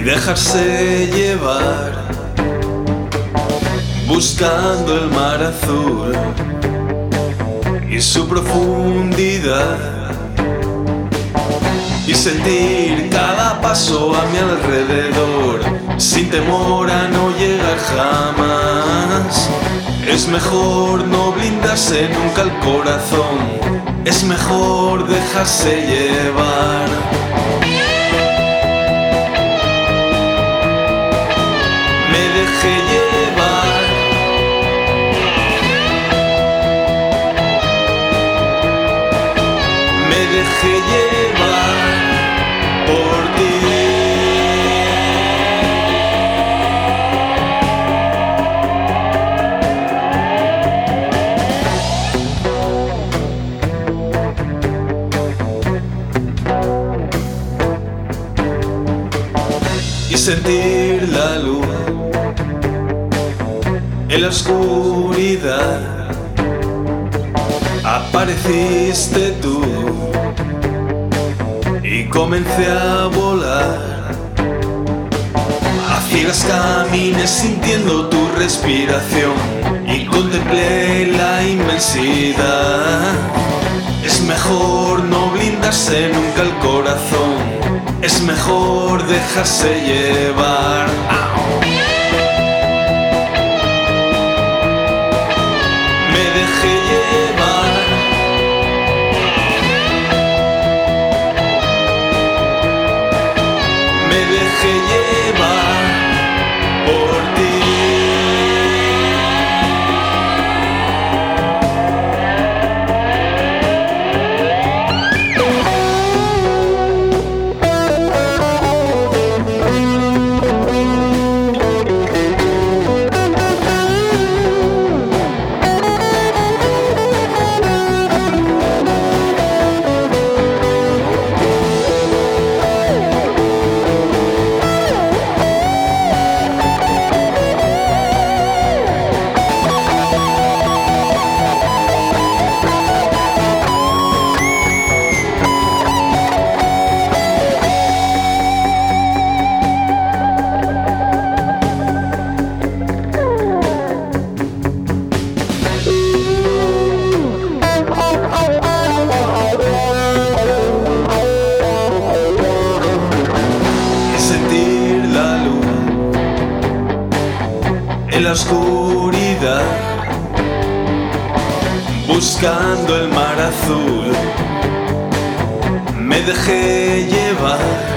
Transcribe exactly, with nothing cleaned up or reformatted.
dejarse llevar, buscando el mar azul y su profundidad, y sentir cada paso a mi alrededor, sin temor a no llegar jamás. Es mejor no blindarse nunca el corazón, es mejor dejarse llevar. Me dejé llevar, me dejé llevar por ti. Y sentir la luz en la oscuridad. Apareciste tú y comencé a volar. A ciegas caminé sintiendo tu respiración y contemplé la inmensidad. Es mejor no blindarse nunca el corazón, es mejor dejarse llevar. Me dejé llevar, me dejé llevar por ti. En la oscuridad, buscando el mar azul, me dejé llevar.